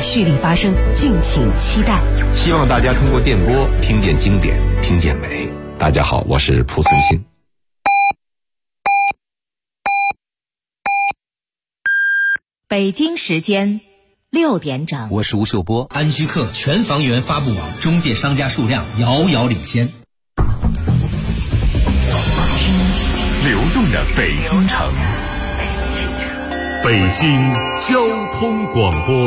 蓄力发声，敬请期待。 希望大家通过电波听见经典，听见美。大家好，我是蒲存昕。 北京时间6点整， 我是吴秀波。 安居客全房源发布网中介商家数量遥遥领先。 流动的北京城，北京交通广播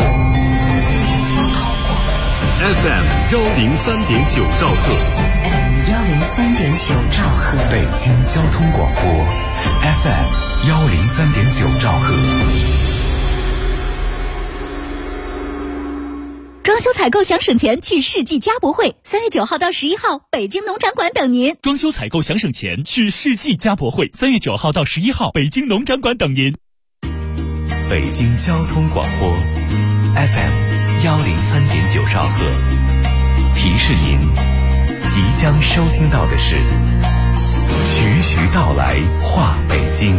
FM 103.9兆赫， 103.9兆赫， 北京交通广播 FM 103.9兆赫。 装修采购想省钱，去世纪家博会，3月9号到11号，北京农展馆等您。 装修采购想省钱，去世纪家博会，3月9号到11号，北京农展馆等您。 北京交通广播 FM 103.9兆赫，提示您，即将收听到的是徐徐道来话北京。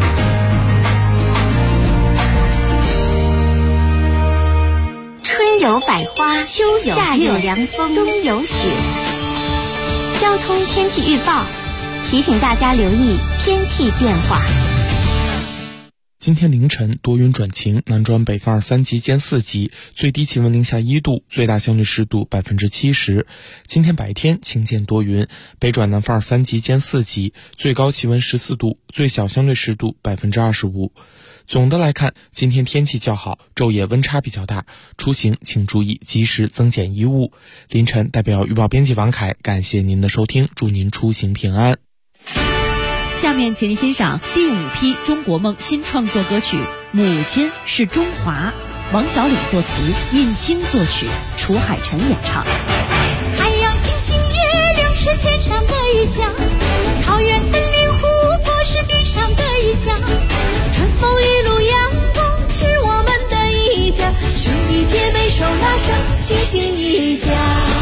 春有百花，秋有夏有凉风，冬有雪。交通天气预报提醒大家留意天气变化。 今天凌晨多云转晴，南转北风2、3级兼4级，最低气温零下1度，最大相对湿度70%。今天白天晴间多云，北转南风2、3级兼4级，最高气温14度，最小相对湿度25%。总的来看，今天天气较好，昼夜温差比较大，出行请注意及时增减衣物。凌晨代表预报编辑王凯，感谢您的收听，祝您出行平安。 下面请您欣赏第5批中国梦新创作歌曲《母亲是中华》，王小礼作词，尹清作曲，楚海辰演唱。 太阳、星星、月亮是天上的一家，草原、森林、湖泊是地上的一家，春风雨露阳光是我们的一家，兄弟姐妹手拉手，齐心一家。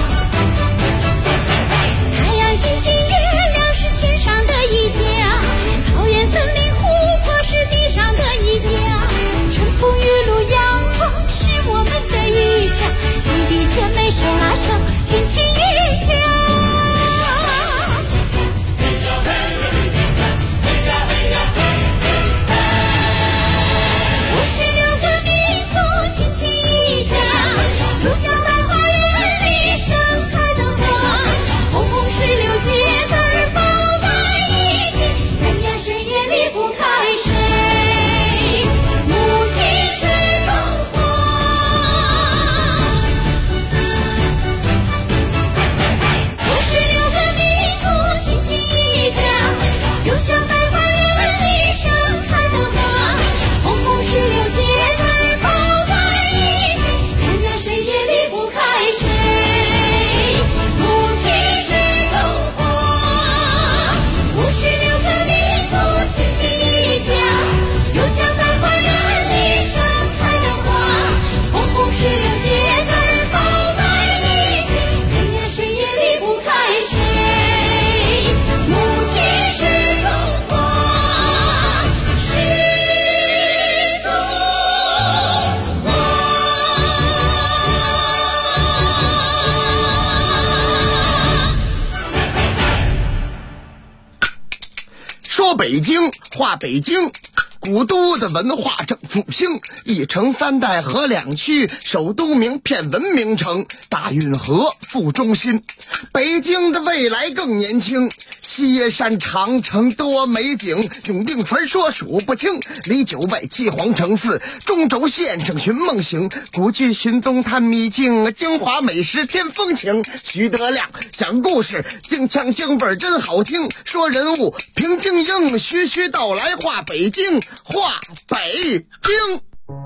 太阳、星星、月亮是天上的一家，草原、森林、湖泊是地上的一家，春风雨露阳光是我们的一家，兄弟姐妹手拉手，亲亲一家。56个民族亲亲一家，就像大花园里盛开的花，红红16节字儿抱在一起，人呀谁也离不开谁，母亲是中华。56个民族亲亲一家，就像大花园里盛开的花，红红16节字儿抱在一起，人呀谁也离不开谁，母亲是中华。56个民族亲亲一家，就像大花园里盛开的花，红红16节字儿抱在一起，人呀谁也离不开谁，母亲是中华，是中华。 说北京话北京，古都的文化正复兴，一城3代合2区，首都名片文明城，大运河副中心。北京的未来更年轻，西耶山长城多美景，永定传说数不清，离9外7皇城4，中轴线上寻梦行，古剧寻踪探秘境，京华美食添风情。徐德亮讲故事，京腔京味儿真好听，说人物平静英，徐徐道来话北京，话北京。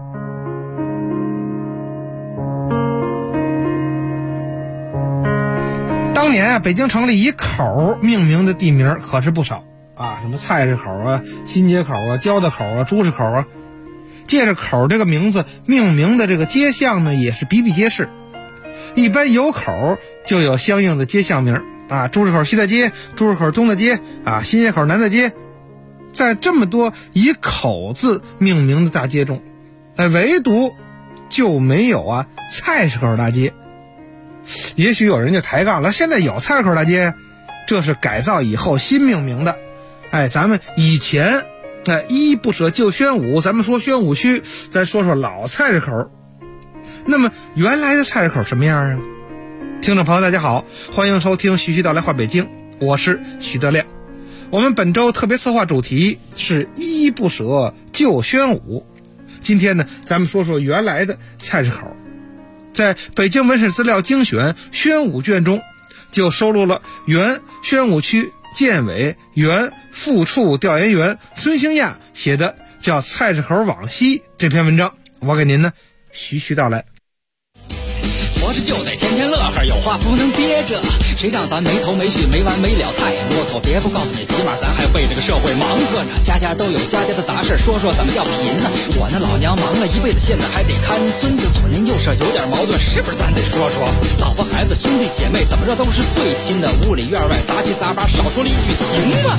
当年啊，北京城里以口命名的地名可是不少啊，什么菜市口啊、新街口啊、交道口啊、朱市口啊，借着口这个名字命名的这个街巷呢，也是比比皆是。一般有口就有相应的街巷名啊，朱市口西大街、朱市口东大街啊、新街口南大街。在这么多以口字命名的大街中，唯独就没有菜市口大街。也许有人就抬杠了，现在有菜市口大街，这是改造以后新命名的。咱们以前依依不舍旧宣武，咱们说宣武区，再说说老菜市口。那么原来的菜市口什么样啊？听众朋友大家好，欢迎收听徐徐道来话北京，我是徐德亮。我们本周特别策划主题是依依不舍旧宣武。今天呢，咱们说说原来的菜市口。在北京文史资料精选宣武卷中，就收录了原宣武区建委原副处调研员孙兴亚写的叫《菜市口往昔》这篇文章，我给您呢徐徐道来。 活着就得天天乐呵，有话不能憋着，谁让咱没头没绪没完没了太啰嗦。别不告诉你，起码咱还为这个社会忙活呢。家家都有家家的杂事，说说怎么叫贫呢？我那老娘忙了一辈子，现在还得看孙子，左邻右舍有点矛盾，是不是咱得说说？老婆孩子兄弟姐妹怎么着都是最亲的，屋里院外杂七杂八，少说了一句行吗？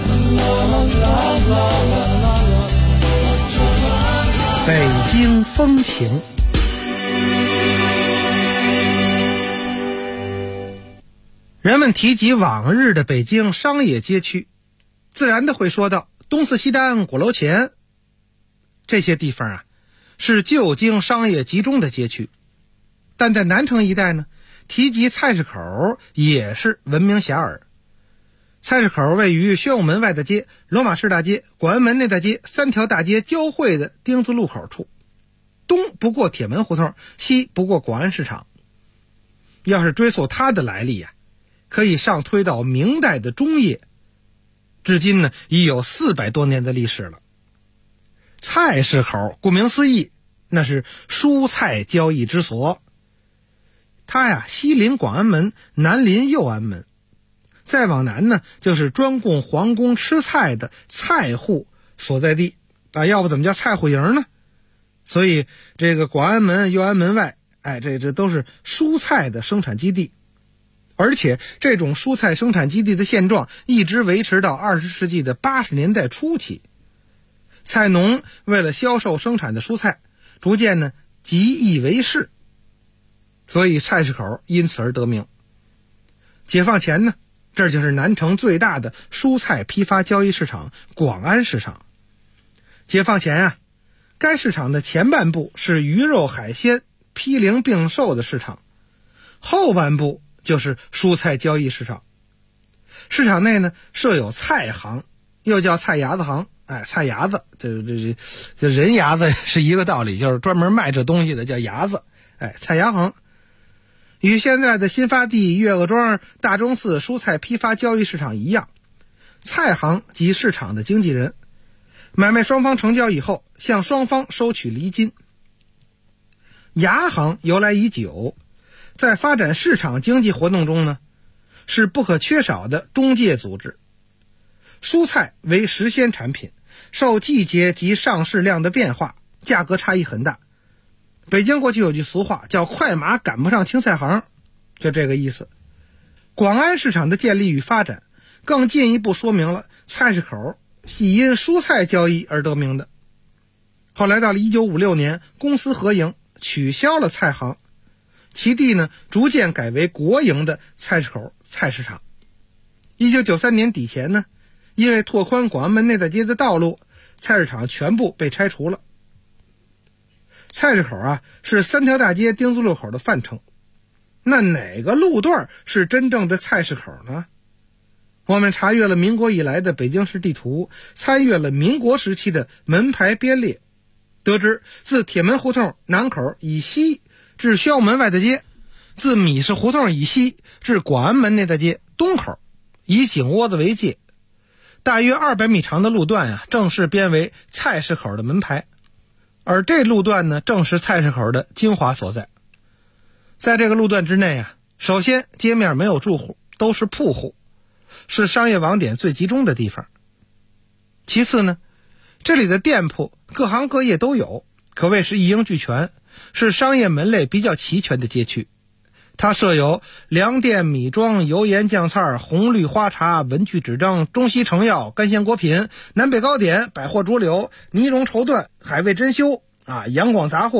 北京风情。人们提及往日的北京商业街区，自然的会说到东四西单、鼓楼前这些地方是旧京商业集中的街区。但在南城一带呢，提及菜市口也是闻名遐迩。菜市口位于宣武门外的街、罗马市大街、广安门内大街三条大街交汇的丁字路口处，东不过铁门胡同，西不过广安市场。要是追溯它的来历可以上推到明代的中叶，至今呢已有400多年的历史了。菜市口顾名思义，那是蔬菜交易之所。它西临广安门，南临右安门，再往南呢就是专供皇宫吃菜的菜户所在地要不怎么叫菜户营呢？所以这个广安门、右安门外这都是蔬菜的生产基地。而且这种蔬菜生产基地的现状一直维持到20世纪的80年代初期。菜农为了销售生产的蔬菜，逐渐呢集易为市，所以菜市口因此而得名。解放前呢，这就是南城最大的蔬菜批发交易市场广安市场。解放前该市场的前半部是鱼肉海鲜批零并售的市场，后半部就是蔬菜交易市场。市场内呢设有菜行，又叫菜牙子行。菜牙子这人牙子是一个道理，就是专门卖这东西的叫牙子。菜牙行与现在的新发地、岳各庄、大钟寺蔬菜批发交易市场一样，菜行即市场的经纪人，买卖双方成交以后，向双方收取厘金。牙行由来已久，在发展市场经济活动中呢，是不可缺少的中介组织。蔬菜为时鲜产品，受季节及上市量的变化，价格差异很大。北京过去有句俗话叫快马赶不上青菜行，就这个意思。广安市场的建立与发展更进一步说明了菜市口系因蔬菜交易而得名的。后来到了1956年，公私合营取消了菜行，其地呢逐渐改为国营的菜市口菜市场。1993年底前呢，因为拓宽广安门内大街的道路，菜市场全部被拆除了。菜市口是3条大街丁字路口的泛称。那哪个路段是真正的菜市口呢？我们查阅了民国以来的北京市地图，参阅了民国时期的门牌编列，得知自铁门胡同南口以西至宣武门外的街，自米市胡同以西至广安门内大街东口，以井窝子为界，大约200米长的路段正式编为菜市口的门牌。而这路段呢，正是菜市口的精华所在。在这个路段之内首先街面没有住户，都是铺户，是商业网点最集中的地方。其次呢，这里的店铺各行各业都有，可谓是一应俱全，是商业门类比较齐全的街区。它设有粮店、米庄、油盐酱菜、红绿花茶、文具纸张、中西成药、干鲜果品、南北糕点、百货竹柳、呢绒绸缎、海味珍馐阳广杂货、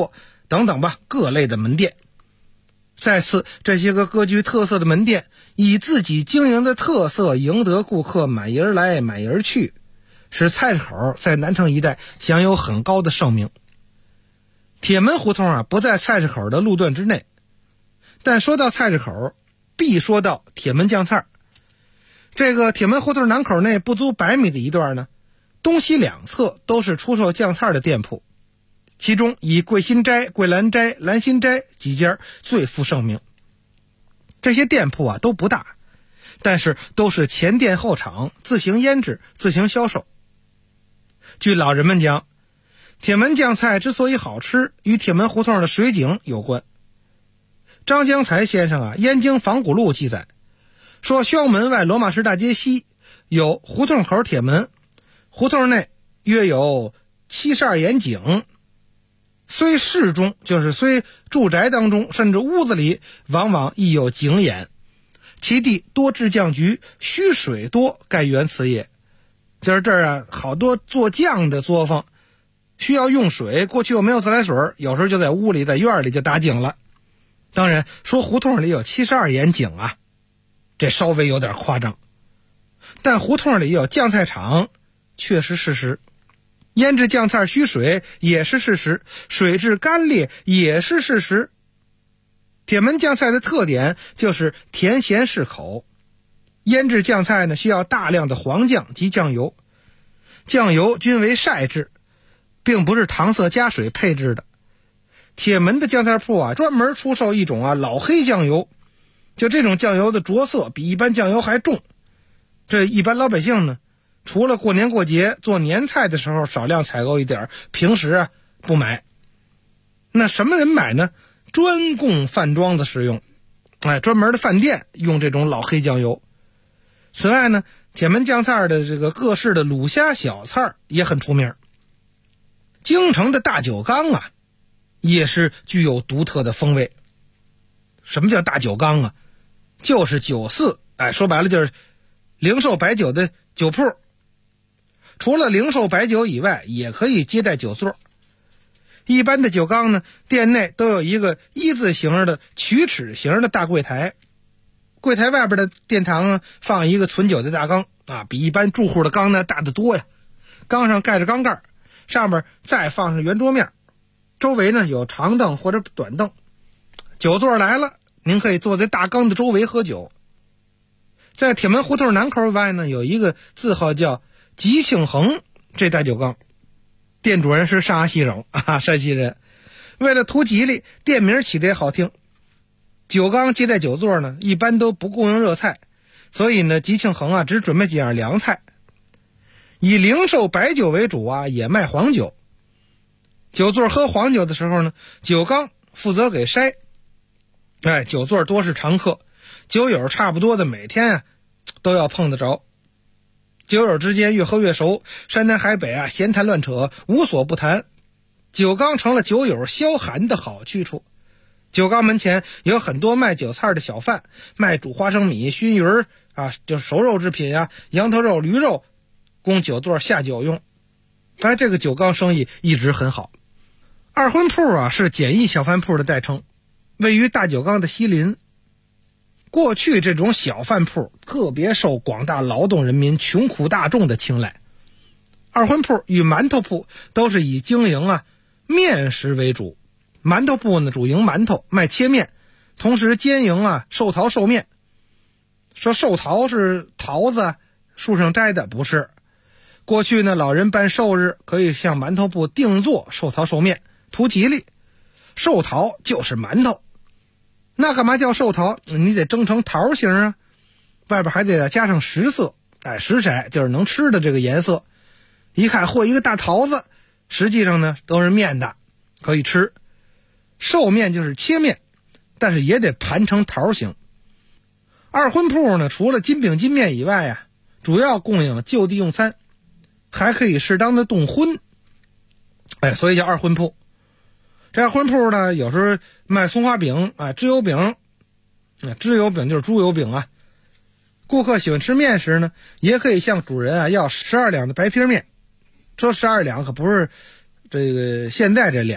等等吧，各类的门店。再次，这些个各具特色的门店以自己经营的特色赢得顾客满意而来满意而去，使菜市口在南城一带享有很高的盛名。铁门胡同不在菜市口的路段之内，但说到菜市口必说到铁门酱菜。这个铁门胡同南口内不足100米的一段呢，东西两侧都是出售酱菜的店铺，其中以桂新斋、桂兰斋、兰心斋几家最负盛名。这些店铺都不大，但是都是前店后厂，自行腌制，自行销售。据老人们讲，铁门酱菜之所以好吃，与铁门胡同的水井有关。张江才先生《燕京仿古录》记载说，宣武门外罗马市大街西有胡同口铁门，胡同内约有72眼井，虽室中，就是虽住宅当中，甚至屋子里往往亦有井眼，其地多制酱局，需水多，盖源此也。就是这儿好多做酱的作坊需要用水，过去又没有自来水，有时候就在屋里在院里就打井了。当然说胡同里有72眼井这稍微有点夸张，但胡同里有酱菜厂确实事实，腌制酱菜需水也是事实，水质干裂也是事实。铁门酱菜的特点就是甜咸适口，腌制酱菜呢需要大量的黄酱及酱油，酱油均为晒制，并不是搪塞加水配制的。铁门的酱菜铺专门出售一种老黑酱油，就这种酱油的着色比一般酱油还重。这一般老百姓呢，除了过年过节做年菜的时候少量采购一点，平时不买。那什么人买呢？专供饭庄的使用，专门的饭店用这种老黑酱油。此外呢，铁门酱菜的这个各式的卤虾小菜也很出名。京城的大酒缸也是具有独特的风味。什么叫大酒缸就是酒肆，说白了就是零售白酒的酒铺。除了零售白酒以外，也可以接待酒座。一般的酒缸呢，店内都有一个一字形的曲尺形的大柜台，柜台外边的殿堂放一个存酒的大缸比一般住户的缸呢大得多呀。缸上盖着缸盖，上面再放上圆桌面，周围呢有长凳或者短凳，酒座来了，您可以坐在大缸的周围喝酒。在铁门胡同南口外呢，有一个字号叫吉庆恒这大酒缸，店主人是山西人山西人，为了图吉利，店名起得也好听。酒缸接待酒座呢，一般都不供应热菜，所以呢，吉庆恒只准备几样凉菜。以零售白酒为主也卖黄酒。酒座喝黄酒的时候呢，酒缸负责给筛。酒座多是常客，酒友差不多的每天都要碰得着。酒友之间越喝越熟，山南海北闲谈乱扯，无所不谈。酒缸成了酒友消寒的好去处。酒缸门前有很多卖酒菜的小贩，卖煮花生米、熏鱼就是熟肉制品羊头肉、驴肉，供酒座下酒用。这个酒缸生意一直很好。二婚铺是简易小饭铺的代称，位于大酒缸的西邻。过去这种小饭铺特别受广大劳动人民穷苦大众的青睐。二婚铺与馒头铺都是以经营面食为主，馒头铺呢主营馒头，卖切面，同时兼营寿桃寿面。说寿桃是桃子树上摘的，不是。过去呢，老人办寿日可以向馒头铺定做寿桃寿面，图吉利。寿桃就是馒头，那干嘛叫寿桃？你得蒸成桃形外边还得加上食色，食色就是能吃的这个颜色。一看和一个大桃子，实际上呢都是面的，可以吃。寿面就是切面，但是也得盘成桃形。二婚铺呢，除了金饼金面以外主要供应就地用餐，还可以适当的动荤，所以叫二婚铺。这二婚铺呢，有时候卖松花饼脂油饼，脂油饼就是猪油饼顾客喜欢吃面时呢，也可以向主人要12两的白皮面。说12两可不是这个现在这两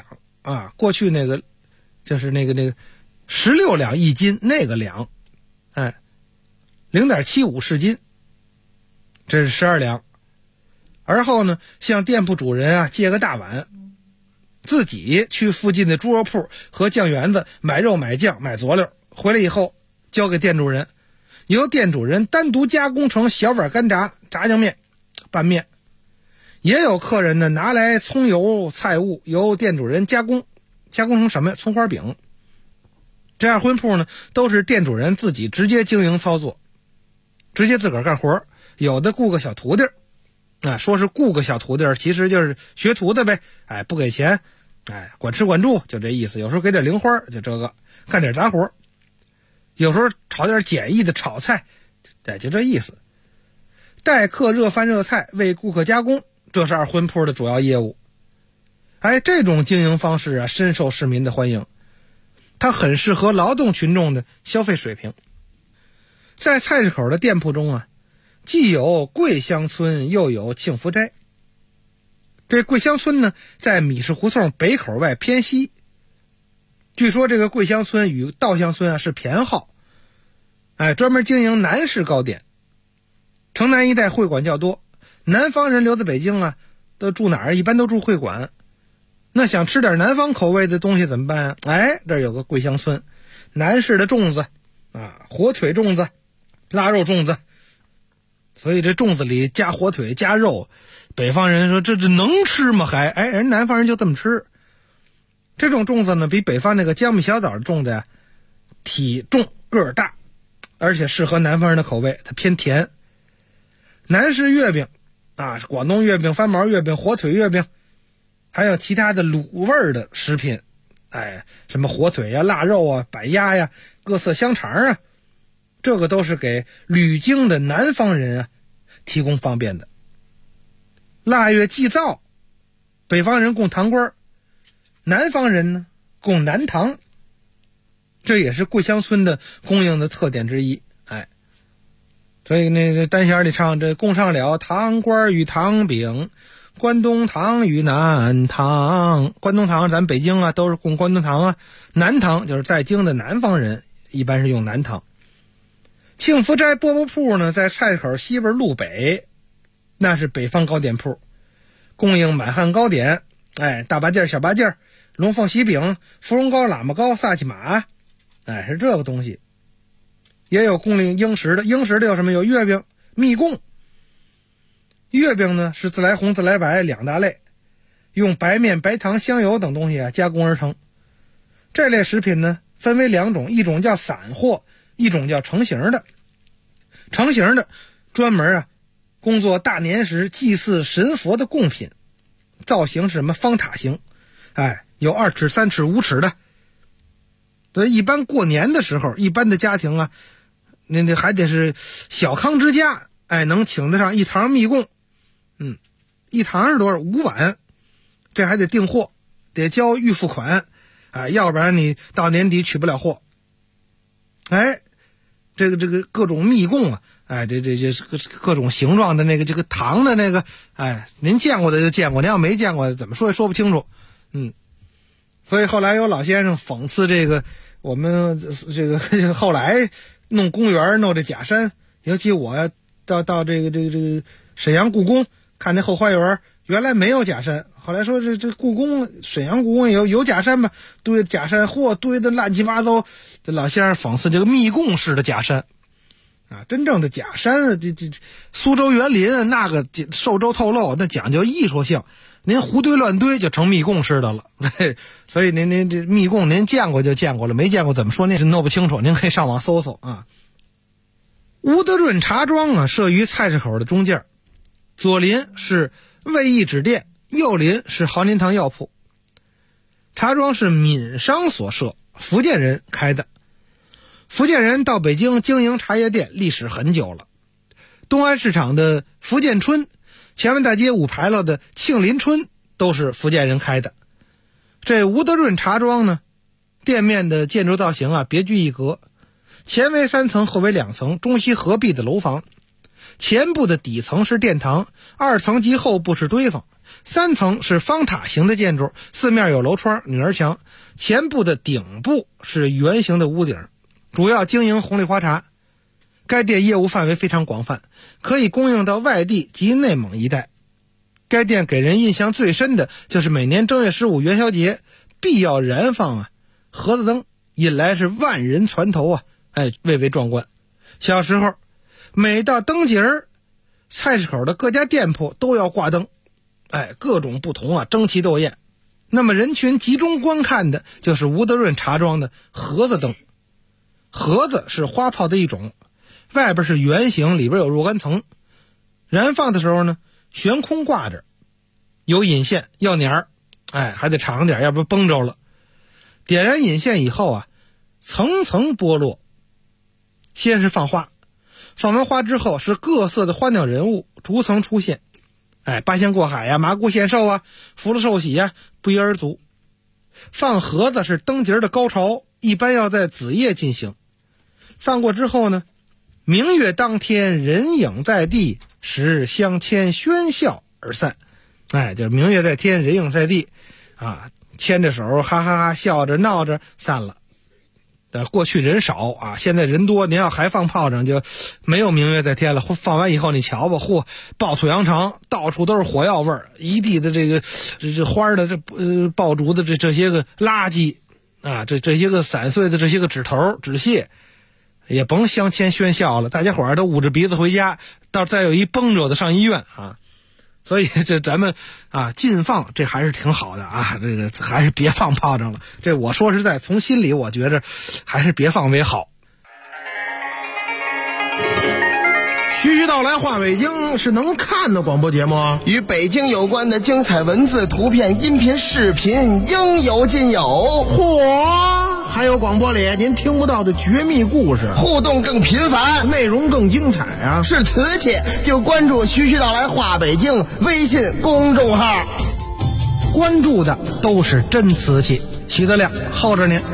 啊，过去那个就是那个16两1斤那个两，哎，0.75市斤，这是12两。而后呢，向店铺主人啊借个大碗，自己去附近的猪肉铺和酱园子买肉买酱买佐料，回来以后交给店主人，由店主人单独加工成小碗干炸、炸酱面、拌面。也有客人呢拿来葱油菜物，由店主人加工成什么呀？葱花饼。这二荤铺呢都是店主人自己直接经营操作，直接自个儿干活，有的雇个小徒弟啊，说是雇个小徒弟，其实就是学徒的呗。哎，不给钱，哎，管吃管住，就这意思。有时候给点零花，就这个干点杂活。有时候炒点简易的炒菜，哎，就这意思。待客热饭热菜，为顾客加工，这是二荤铺的主要业务。哎，这种经营方式啊，深受市民的欢迎。它很适合劳动群众的消费水平。在菜市口的店铺中啊，既有桂香村，又有庆福斋。这桂香村呢，在米市胡同北口外偏西。据说这个桂香村与稻香村啊是偏号，哎，专门经营南式糕点。城南一带会馆较多，南方人留在北京啊，都住哪儿？一般都住会馆。那想吃点南方口味的东西怎么办啊？哎，这儿有个桂香村，南式的粽子啊，火腿粽子、腊肉粽子。所以这粽子里加火腿加肉，北方人说这能吃吗？还哎，人南方人就这么吃。这种粽子呢，比北方那个江米小枣的粽子呀，体重个儿大，而且适合南方人的口味，它偏甜。南式月饼啊，广东月饼、翻毛月饼、火腿月饼，还有其他的卤味的食品，哎，什么火腿呀、腊肉啊、板鸭呀、各色香肠啊，这个都是给旅经的南方人啊提供方便的。腊月祭灶，北方人供糖瓜，南方人呢供南糖，这也是桂香村的供应的特点之一。哎，所以那个单弦里唱，这供上了糖瓜与糖饼，关东糖与南糖。关东糖咱北京啊都是供关东糖啊，南糖就是在京的南方人一般是用南糖。庆福斋饽饽铺呢，在菜市口西边路北，那是北方糕点铺，供应满汉糕点，哎，大八件、小八件、龙凤喜饼、芙蓉糕、喇嘛糕、萨其马，哎，是这个东西。也有供应英食的，英食的有什么？有月饼、蜜供。月饼呢是自来红、自来白两大类，用白面、白糖、香油等东西啊加工而成。这类食品呢分为两种，一种叫散货，一种叫成型的。成型的专门啊工作大年时祭祀神佛的贡品，造型是什么？方塔形，哎，有2尺、3尺、5尺的。一般过年的时候，一般的家庭啊，那还得是小康之家，哎，能请得上一堂蜜供。一堂是多少？5碗，这还得订货，得交预付款，哎，要不然你到年底取不了货。哎，这个各种蜜供啊，哎，这各种形状的这个糖的那个，哎，您见过的就见过，您要没见过怎么说也说不清楚。所以后来有老先生讽刺这个我们这个后来弄公园弄这假山，尤其我到这个沈阳故宫看那后花园，原来没有假山，后来说这故宫沈阳故宫有假山吧，堆假山，嚯，堆的乱七八糟。这老先生讽刺这个密供式的假山啊，真正的假山，这苏州园林那个寿州透漏，那讲究艺术性，您胡堆乱堆就成密供式的了。所以您这密供您见过就见过了，没见过怎么说您是弄不清楚，您可以上网搜搜啊。吴德润茶庄啊，设于菜市口的中间，左邻是卫义纸店，右邻是豪林堂药铺。茶庄是闽商所设，福建人开的。福建人到北京经营茶叶店历史很久了。东安市场的福建春，前门大街5牌楼的庆林春都是福建人开的。这吴德润茶庄呢，店面的建筑造型啊别具一格，前为3层，后为2层，中西合璧的楼房。前部的底层是殿堂，2层及后部是堆房 3层是方塔形的建筑，四面有楼窗、女儿墙，前部的顶部是圆形的屋顶，主要经营红梨花茶。该店业务范围非常广泛，可以供应到外地及内蒙一带。该店给人印象最深的就是每年正月15元宵节必要燃放盒子灯，引来是万人攒头蔚为壮观。小时候每到灯节儿，菜市口的各家店铺都要挂灯，各种不同争奇斗艳。那么人群集中观看的就是吴德润茶庄的盒子灯。盒子是花炮的一种，外边是圆形，里边有若干层。燃放的时候呢，悬空挂着，有引线，要捻儿，还得长点，要不崩着了。点燃引线以后层层剥落，先是放花，放完花之后是各色的花鸟人物逐层出现，八仙过海麻姑献寿福禄寿喜不一而足。放盒子是灯节的高潮，一般要在子夜进行。放过之后呢，明月当天人影在地，十日相牵喧笑而散。就是明月在天，人影在地牵着手哈哈哈笑着闹着散了。但过去人少现在人多，您要还放炮仗就没有明月在天了。放完以后你瞧吧，爆土扬长，到处都是火药味儿，一地的这花的爆竹的这些个垃圾这些个散碎的这些个纸头纸屑，也甭相牵喧笑了，大家伙儿都捂着鼻子回家，到再有一崩着的上医院所以这咱们禁放，这还是挺好的这个还是别放炮仗了。这我说实在，从心里我觉着还是别放为好。 徐徐道来话北京是能看的广播节目与北京有关的精彩文字、图片、音频、视频应有尽有。 嚯，还有广播里您听不到的绝密故事， 互动更频繁， 内容更精彩是瓷器就关注徐徐道来话北京微信公众号， 关注的都是真瓷器。徐德亮候着您。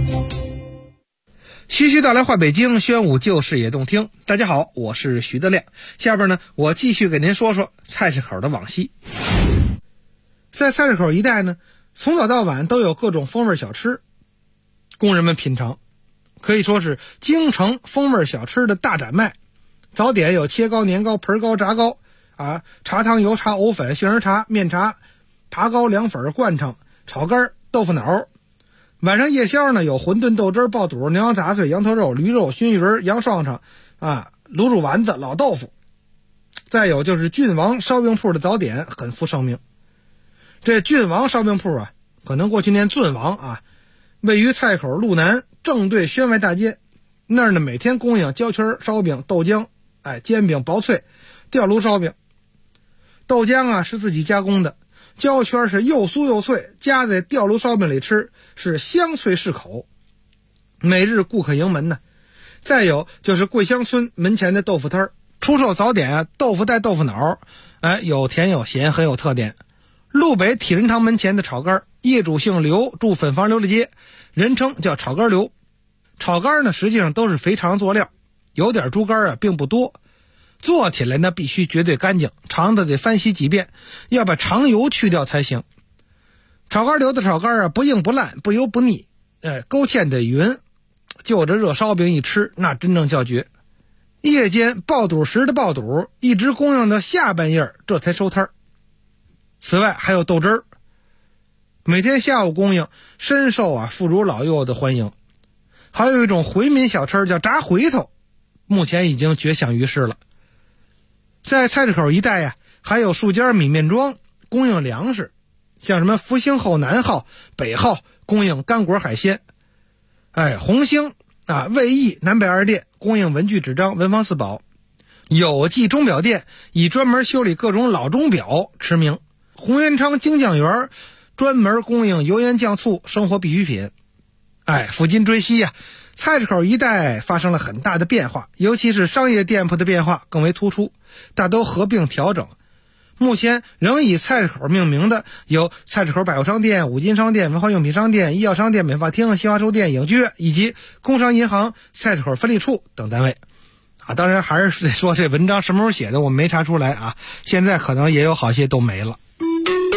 徐徐道来话北京，宣武旧事也动听。大家好，我是徐德亮。下边呢，我继续给您说说菜市口的往昔。在菜市口一带呢，从早到晚都有各种风味小吃供人们品尝，可以说是京城风味小吃的大展卖。早点有切糕、年糕、盆糕、炸糕茶汤、油茶、藕粉、杏仁茶、面茶、爬糕、凉粉、灌肠、炒肝、豆腐脑。晚上夜宵呢，有馄饨、豆汁、爆肚、牛羊杂碎、羊头肉、驴肉、熏鱼儿、羊涮肠卤煮丸子、老豆腐。再有就是郡王烧饼铺的早点很负盛名。这郡王烧饼铺可能过去念郡王位于菜口路南，正对宣外大街。那儿呢，每天供应焦圈烧饼、豆浆煎饼、薄脆、吊炉烧饼。豆浆是自己加工的，焦圈是又酥又脆，夹在吊炉烧饼里吃是香脆适口，每日顾客盈门呢。再有就是桂香村门前的豆腐摊儿，出售早点豆腐带豆腐脑有甜有咸，很有特点。路北体仁堂门前的炒肝，业主姓刘，住粉房琉璃街，人称叫炒肝刘。炒肝呢实际上都是肥肠做料，有点猪肝并不多，做起来呢必须绝对干净，肠子得翻洗几遍，要把肠油去掉才行。炒肝刘的炒肝不硬不烂，不油不腻，勾芡得匀，就着热烧饼一吃，那真正叫绝。夜间爆肚时的爆肚，一直供应到下半夜这才收摊儿。此外还有豆汁儿，每天下午供应，深受妇孺老幼的欢迎。还有一种回民小吃叫炸回头，目前已经绝响于世了。在菜市口一带还有数家米面庄供应粮食，像什么福兴后、南号、北号供应干果海鲜，红兴卫义南北二店供应文具纸张、文房四宝。有记钟表店以专门修理各种老钟表驰名。洪元昌精酱园专门供应油盐酱醋生活必需品。抚今追昔菜市口一带发生了很大的变化，尤其是商业店铺的变化更为突出，大都合并调整。目前仍以菜市口命名的有菜市口百货商店、五金商店、文化用品商店、医药商店、美发厅、新华书店、影剧以及工商银行、菜市口分理处等单位。当然还是得说这文章什么时候写的我没查出来现在可能也有好些都没了。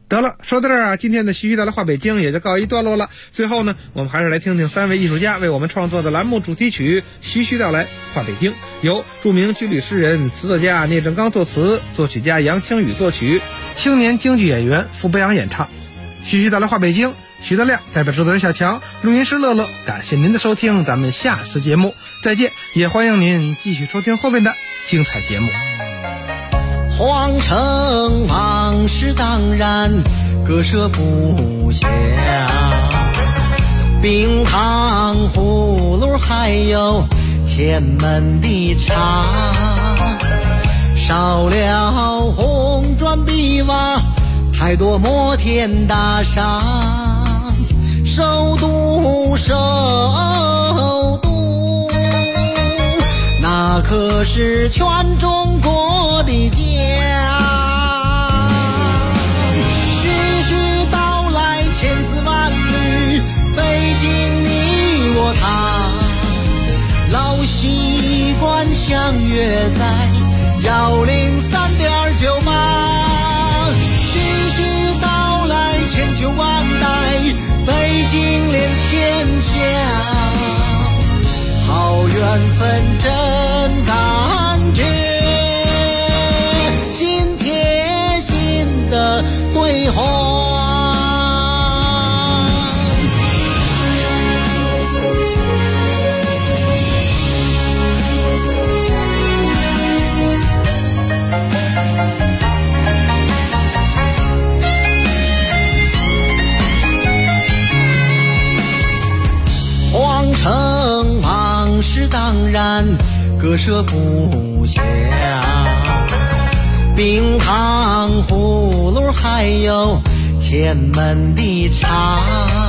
得了，说到这儿啊，今天的徐徐带来话北京也就告一段落了。最后呢，我们还是来听听3位艺术家为我们创作的栏目主题曲《徐徐带来话北京》，由著名军旅诗人、词作家聂正刚作词，作曲家杨清宇作曲，青年京剧演员傅北阳演唱。徐徐带来话北京，徐德亮代表制作人小强，录音师乐乐，感谢您的收听，咱们下次节目再见，也欢迎您继续收听后面的精彩节目。 皇城往事当然割舍不下，冰糖葫芦还有前门的茶，少了红砖碧瓦，太多摩天大厦，首都首都，那可是全中国的家。徐徐道来千丝万缕，北京你我他，老习惯相约在103.9码。徐徐道来千秋万代，北京连天下，好缘分真感觉，心贴心的对话。皇城往事当然割舍不下，冰糖葫芦还有前门的茶，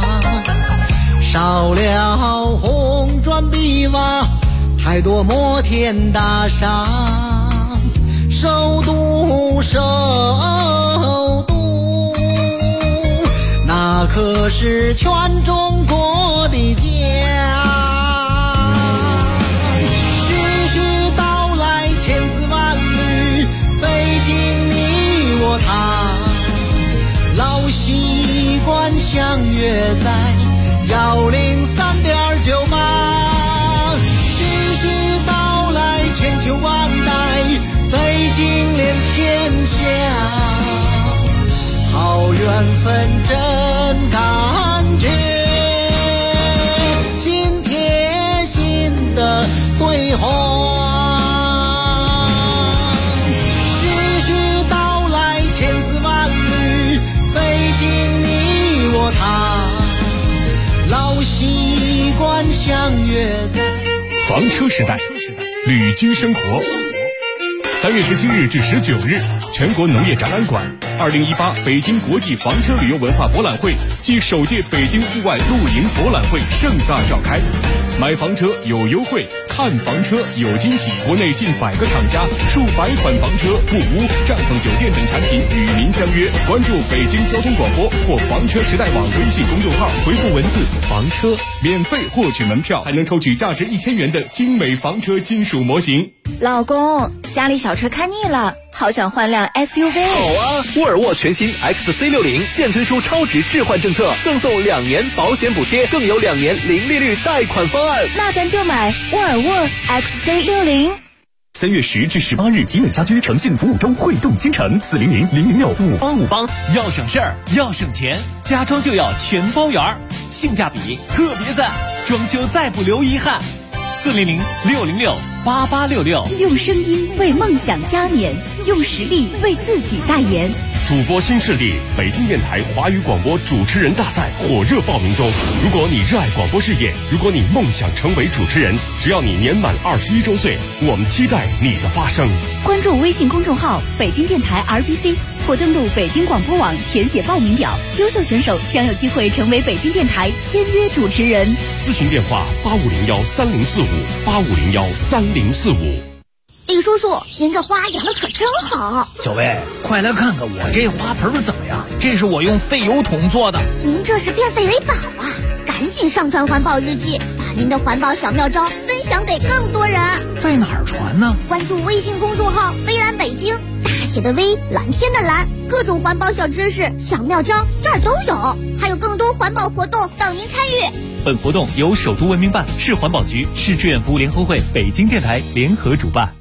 少了红砖碧瓦，太多摩天大厦，首都首都，那可是全中国的家。徐徐道来千丝万缕，北京你我他，老习惯相约在103.9码。徐徐道来千秋万代，北京连天下，好缘分真感觉，心贴心的对话。徐徐道来千丝万缕，北京你我他，老习惯相约在房车时代，旅居生活。3月17日至19日，全国农业展览馆2018北京国际房车旅游文化博览会暨首届北京户外露营博览会盛大召开。买房车有优惠，看房车有惊喜，国内近100个厂家，数百款房车、木屋、帐篷酒店等产品与您相约。关注北京交通广播或房车时代网微信公众号，回复文字房车，免费获取门票，还能抽取价值1000元的精美房车金属模型。 老公，家里小车看腻了，好想换辆 SUV。 好啊，沃尔沃全新 XC60现推出超值置换政策，赠送2年保险补贴，更有2年零利率贷款方案。 那咱就买沃尔沃 XC60。 3月10至18日，集美家居诚信服务周汇动京城，400-006-5858。 要省事儿，要省钱，家装就要全包圆儿，性价比特别赞，装修再不留遗憾。400-606-8866， 用声音为梦想加冕，用实力为自己代言。 主播新势力北京电台华语广播主持人大赛火热报名中。如果你热爱广播事业，如果你梦想成为主持人，只要你年满21周岁，我们期待你的发声。 关注微信公众号北京电台 RBC， 或登录北京广播网填写报名表，优秀选手将有机会成为北京电台签约主持人。 咨询电话85013045，85013045。 李叔叔，您这花养的可真好。 小薇，快来看看我这花盆怎么样？这是我用废油桶做的。 您这是变废为宝啊！赶紧上传环保日记，把您的环保小妙招分享给更多人。 在哪儿传呢？ 关注微信公众号“微蓝北京”，大写的微，蓝天的蓝， 各种环保小知识、小妙招这儿都有，还有更多环保活动等您参与。 本活动由首都文明办、市环保局、市志愿服务联合会、北京电台联合主办。